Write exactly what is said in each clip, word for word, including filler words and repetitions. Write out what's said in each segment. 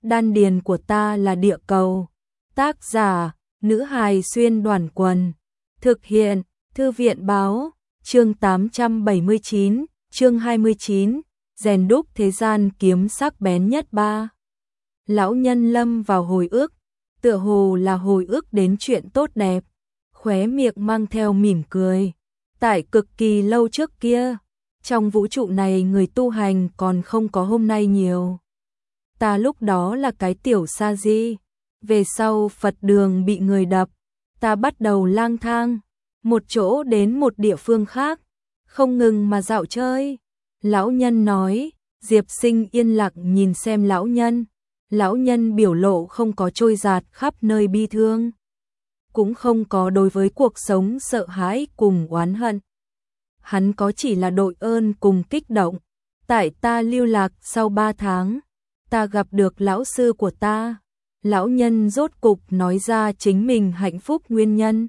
Đan điền của ta là địa cầu. Tác giả, nữ hài xuyên đoàn quần. Thực hiện, thư viện báo, chương tám trăm bảy mươi chín, chương hai mươi chín, rèn đúc thế gian kiếm sắc bén nhất ba. Lão nhân lâm vào hồi ức, tựa hồ là hồi ức đến chuyện tốt đẹp, khóe miệng mang theo mỉm cười. Tại cực kỳ lâu trước kia, trong vũ trụ này người tu hành còn không có hôm nay nhiều. Ta lúc đó là cái tiểu sa di, về sau Phật đường bị người đập, ta bắt đầu lang thang, một chỗ đến một địa phương khác, không ngừng mà dạo chơi. Lão nhân nói, Diệp Sinh yên lặng nhìn xem lão nhân. Lão nhân biểu lộ không có trôi dạt khắp nơi bi thương, cũng không có đối với cuộc sống sợ hãi cùng oán hận. Hắn có chỉ là đội ơn cùng kích động. Tại ta lưu lạc sau ba tháng, ta gặp được lão sư của ta. Lão nhân rốt cục nói ra chính mình hạnh phúc nguyên nhân.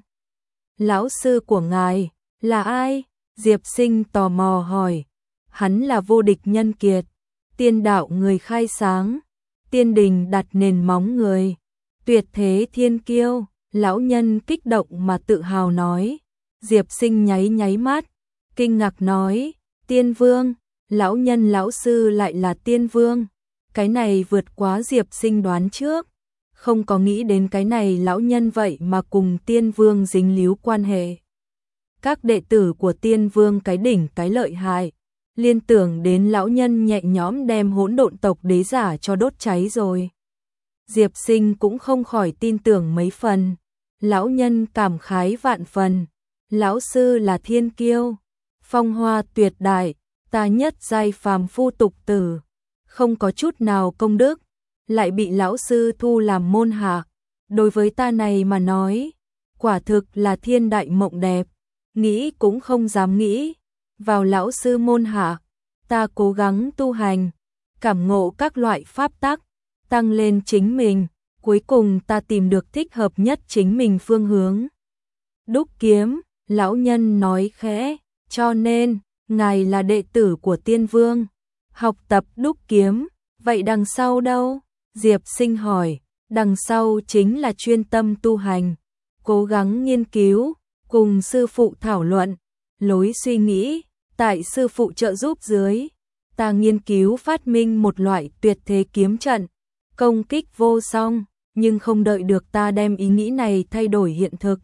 Lão sư của ngài là ai? Diệp Sinh tò mò hỏi. Hắn là vô địch nhân kiệt, tiên đạo người khai sáng, tiên đình đặt nền móng người, tuyệt thế thiên kiêu. Lão nhân kích động mà tự hào nói. Diệp Sinh nháy nháy mắt, kinh ngạc nói, tiên vương. Lão nhân lão sư lại là tiên vương. Cái này vượt quá Diệp Sinh đoán trước, không có nghĩ đến cái này lão nhân vậy mà cùng tiên vương dính líu quan hệ. Các đệ tử của tiên vương cái đỉnh cái lợi hại, liên tưởng đến lão nhân nhẹ nhõm đem hỗn độn tộc đế giả cho đốt cháy rồi. Diệp Sinh cũng không khỏi tin tưởng mấy phần. Lão nhân cảm khái vạn phần. Lão sư là thiên kiêu, phong hoa tuyệt đại, ta nhất giai phàm phu tục tử, không có chút nào công đức, lại bị lão sư thu làm môn hạ. Đối với ta này mà nói, quả thực là thiên đại mộng đẹp, nghĩ cũng không dám nghĩ. Vào lão sư môn hạ, ta cố gắng tu hành, cảm ngộ các loại pháp tắc, tăng lên chính mình, cuối cùng ta tìm được thích hợp nhất chính mình phương hướng. Đúc kiếm, lão nhân nói khẽ, cho nên, ngài là đệ tử của tiên vương, học tập đúc kiếm, vậy đằng sau đâu? Diệp Sinh hỏi. Đằng sau chính là chuyên tâm tu hành, cố gắng nghiên cứu, cùng sư phụ thảo luận, lối suy nghĩ. Tại sư phụ trợ giúp dưới, ta nghiên cứu phát minh một loại tuyệt thế kiếm trận, công kích vô song, nhưng không đợi được ta đem ý nghĩ này thay đổi hiện thực,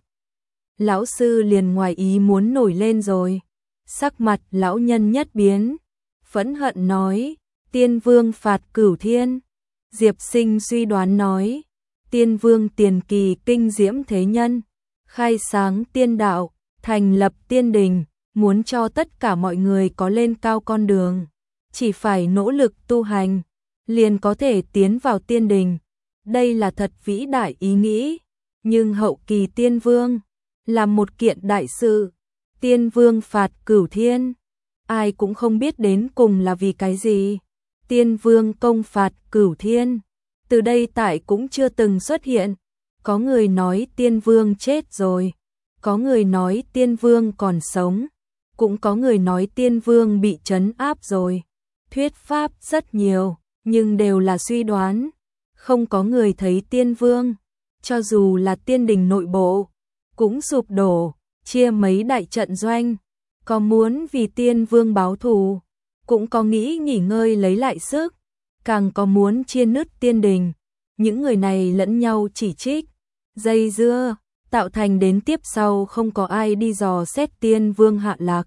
lão sư liền ngoài ý muốn nổi lên rồi. Sắc mặt lão nhân nhất biến, phẫn hận nói, tiên vương phạt cửu thiên. Diệp Sinh suy đoán nói, tiên vương tiền kỳ kinh diễm thế nhân, khai sáng tiên đạo, thành lập tiên đình, muốn cho tất cả mọi người có lên cao con đường, chỉ phải nỗ lực tu hành, liền có thể tiến vào tiên đình. Đây là thật vĩ đại ý nghĩ, nhưng hậu kỳ tiên vương là một kiện đại sự. Tiên vương phạt cửu thiên, ai cũng không biết đến cùng là vì cái gì. Tiên vương công phạt cửu thiên, từ đây tại cũng chưa từng xuất hiện. Có người nói tiên vương chết rồi, có người nói tiên vương còn sống, cũng có người nói tiên vương bị trấn áp rồi. Thuyết pháp rất nhiều, nhưng đều là suy đoán, không có người thấy tiên vương. Cho dù là tiên đình nội bộ, cũng sụp đổ, chia mấy đại trận doanh, có muốn vì tiên vương báo thù, cũng có nghĩ nghỉ ngơi lấy lại sức, càng có muốn chia nứt tiên đình. Những người này lẫn nhau chỉ trích, dây dưa, tạo thành đến tiếp sau không có ai đi dò xét tiên vương hạ lạc.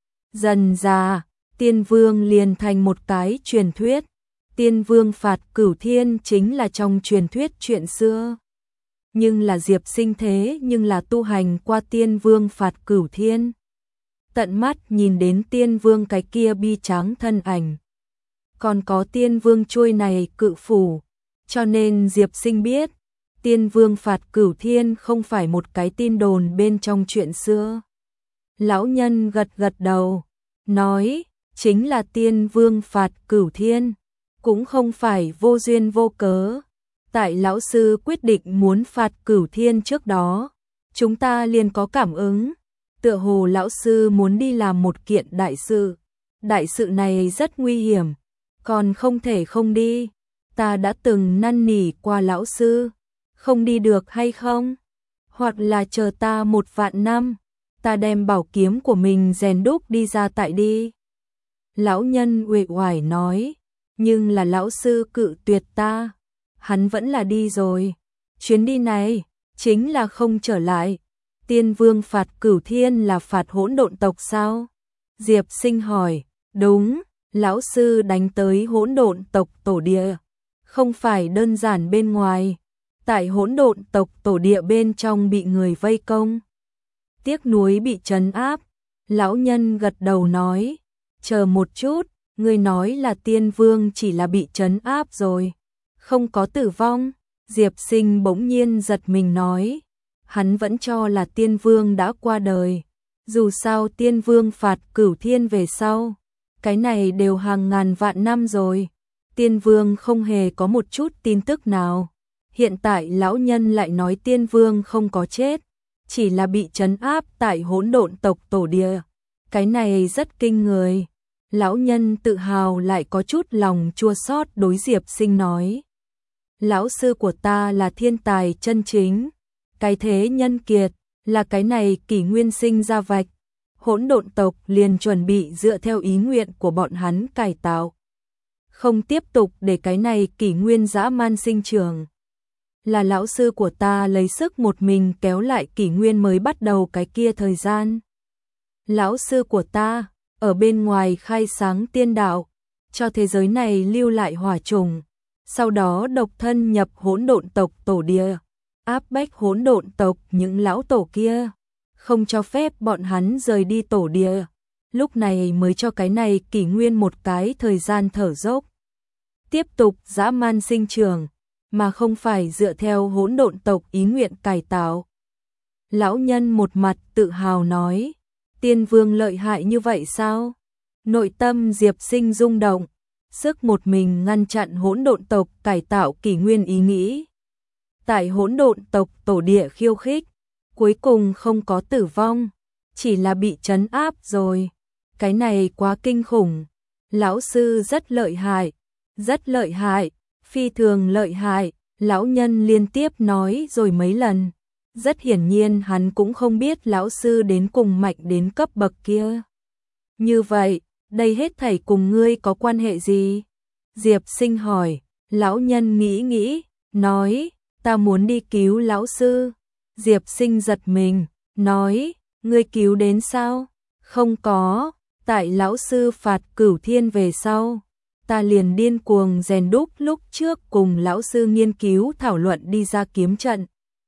Dần ra, tiên vương liền thành một cái truyền thuyết. Tiên vương phạt cửu thiên chính là trong truyền thuyết chuyện xưa. Nhưng là Diệp Sinh thế nhưng là tu hành qua tiên vương phạt cửu thiên. Tận mắt nhìn đến tiên vương cái kia bi tráng thân ảnh. Còn có tiên vương chuôi này cự phủ. Cho nên Diệp Sinh biết, tiên vương phạt cửu thiên không phải một cái tin đồn bên trong chuyện xưa. Lão nhân gật gật đầu, nói, chính là tiên vương phạt cửu thiên, cũng không phải vô duyên vô cớ. Tại lão sư quyết định muốn phạt cửu thiên trước đó, chúng ta liền có cảm ứng, tựa hồ lão sư muốn đi làm một kiện đại sự. Đại sự này rất nguy hiểm, còn không thể không đi. ta đã từng năn nỉ qua lão sư, không đi được hay không? Hoặc là chờ ta một vạn năm, ta đem bảo kiếm của mình rèn đúc đi ra tại đi. Lão nhân uể oải nói, nhưng là lão sư cự tuyệt ta, hắn vẫn là đi rồi. Chuyến đi này, chính là không trở lại. Tiên vương phạt Cửu Thiên là phạt hỗn độn tộc sao? Diệp Sinh hỏi, đúng, lão sư đánh tới hỗn độn tộc tổ địa, không phải đơn giản bên ngoài. Tại hỗn độn tộc tổ địa bên trong bị người vây công. Tiếc nuối bị trấn áp, lão nhân gật đầu nói, chờ một chút, ngươi nói là tiên vương chỉ là bị trấn áp rồi, không có tử vong. Diệp Sinh bỗng nhiên giật mình nói, hắn vẫn cho là tiên vương đã qua đời, dù sao tiên vương phạt Cửu Thiên về sau, cái này đều hàng ngàn vạn năm rồi, tiên vương không hề có một chút tin tức nào. Hiện tại lão nhân lại nói tiên vương không có chết, chỉ là bị trấn áp tại hỗn độn tộc tổ địa, cái này rất kinh người. Lão nhân tự hào lại có chút lòng chua xót đối Diệp Sinh nói, lão sư của ta là thiên tài chân chính, cái thế nhân kiệt, là cái này kỷ nguyên sinh ra vạch, hỗn độn tộc liền chuẩn bị dựa theo ý nguyện của bọn hắn cải tạo, không tiếp tục để cái này kỷ nguyên dã man sinh trưởng. Là lão sư của ta lấy sức một mình kéo lại kỷ nguyên mới bắt đầu cái kia thời gian. Lão sư của ta ở bên ngoài khai sáng tiên đạo, cho thế giới này lưu lại hỏa trùng, sau đó độc thân nhập hỗn độn tộc tổ địa, áp bách hỗn độn tộc những lão tổ kia, không cho phép bọn hắn rời đi tổ địa, lúc này mới cho cái này kỷ nguyên một cái thời gian thở dốc, tiếp tục dã man sinh trưởng, mà không phải dựa theo hỗn độn tộc ý nguyện cải tạo. Lão nhân một mặt tự hào nói, tiên vương lợi hại như vậy sao? Nội tâm Diệp Sinh rung động, sức một mình ngăn chặn hỗn độn tộc cải tạo kỷ nguyên ý nghĩ. Tại hỗn độn tộc tổ địa khiêu khích, cuối cùng không có tử vong, chỉ là bị trấn áp rồi. Cái này quá kinh khủng. Lão sư rất lợi hại, rất lợi hại, phi thường lợi hại, lão nhân liên tiếp nói rồi mấy lần. Rất hiển nhiên hắn cũng không biết lão sư đến cùng mạnh đến cấp bậc kia. Như vậy, đây hết thảy cùng ngươi có quan hệ gì? Diệp Sinh hỏi, lão nhân nghĩ nghĩ, nói, ta muốn đi cứu lão sư. Diệp Sinh giật mình, nói, ngươi cứu đến sao? Không có, tại lão sư phạt Cửu Thiên về sau, ta liền điên cuồng rèn đúc lúc trước cùng lão sư nghiên cứu thảo luận đi ra kiếm trận.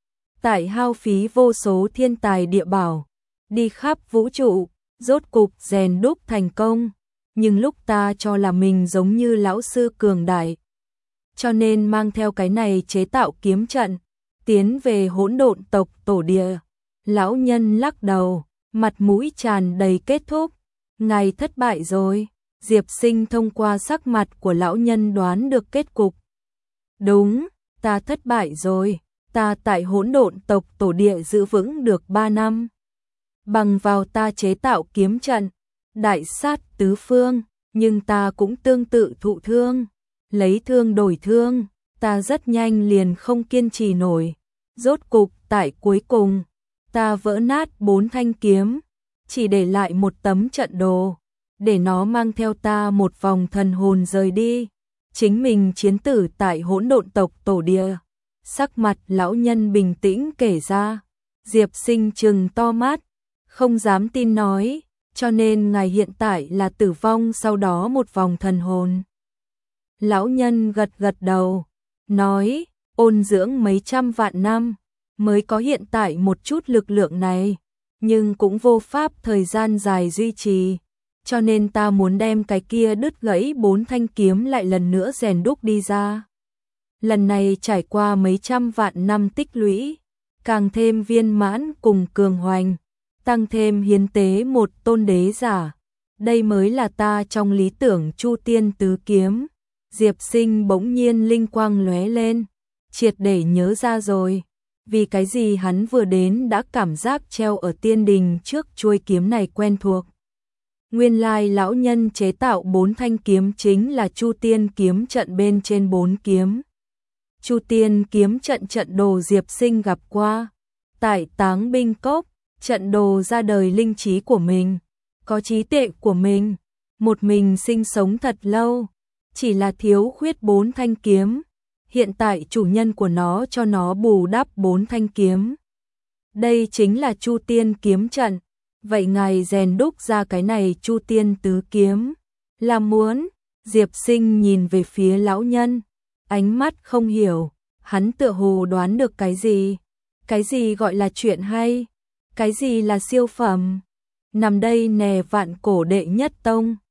Tại hao phí vô số thiên tài địa bảo, đi khắp vũ trụ, rốt cục rèn đúc thành công, nhưng lúc ta cho là mình giống như lão sư cường đại, cho nên mang theo cái này chế tạo kiếm trận, tiến về hỗn độn tộc tổ địa. Lão nhân lắc đầu, mặt mũi tràn đầy kết thúc, ngài thất bại rồi. Diệp Sinh thông qua sắc mặt của lão nhân đoán được kết cục. Đúng, ta thất bại rồi, ta tại hỗn độn tộc tổ địa giữ vững được ba năm. Bằng vào ta chế tạo kiếm trận, đại sát tứ phương, nhưng ta cũng tương tự thụ thương, lấy thương đổi thương, ta rất nhanh liền không kiên trì nổi. Rốt cục tại cuối cùng, ta vỡ nát bốn thanh kiếm, chỉ để lại một tấm trận đồ, để nó mang theo ta một vòng thần hồn rời đi, chính mình chiến tử tại hỗn độn tộc tổ địa. Sắc mặt lão nhân bình tĩnh kể ra. Diệp Sinh trừng to mắt, không dám tin nói, cho nên ngài hiện tại là tử vong sau đó một vòng thần hồn. Lão nhân gật gật đầu, nói, ôn dưỡng mấy trăm vạn năm, mới có hiện tại một chút lực lượng này, nhưng cũng vô pháp thời gian dài duy trì, cho nên ta muốn đem cái kia đứt gãy bốn thanh kiếm lại lần nữa rèn đúc đi ra. Lần này trải qua mấy trăm vạn năm tích lũy, càng thêm viên mãn cùng cường hoành, tăng thêm hiến tế một tôn đế giả. Đây mới là ta trong lý tưởng Chu Tiên Tứ Kiếm. Diệp Sinh bỗng nhiên linh quang lóe lên, triệt để nhớ ra rồi, vì cái gì hắn vừa đến đã cảm giác treo ở tiên đình trước chuôi kiếm này quen thuộc. Nguyên lai lão nhân chế tạo bốn thanh kiếm chính là Chu Tiên kiếm trận bên trên bốn kiếm. Chu Tiên kiếm trận trận đồ Diệp Sinh gặp qua. Tại Táng Binh Cốc, trận đồ ra đời linh trí của mình, có trí tuệ của mình, một mình sinh sống thật lâu, chỉ là thiếu khuyết bốn thanh kiếm. Hiện tại chủ nhân của nó cho nó bù đắp bốn thanh kiếm. Đây chính là Chu Tiên kiếm trận. Vậy ngài rèn đúc ra cái này Chu Tiên tứ kiếm là muốn? Diệp Sinh nhìn về phía lão nhân, ánh mắt không hiểu, hắn tựa hồ đoán được cái gì. Cái gì gọi là chuyện hay? Cái gì là siêu phẩm? Nằm đây nè vạn cổ đệ nhất tông.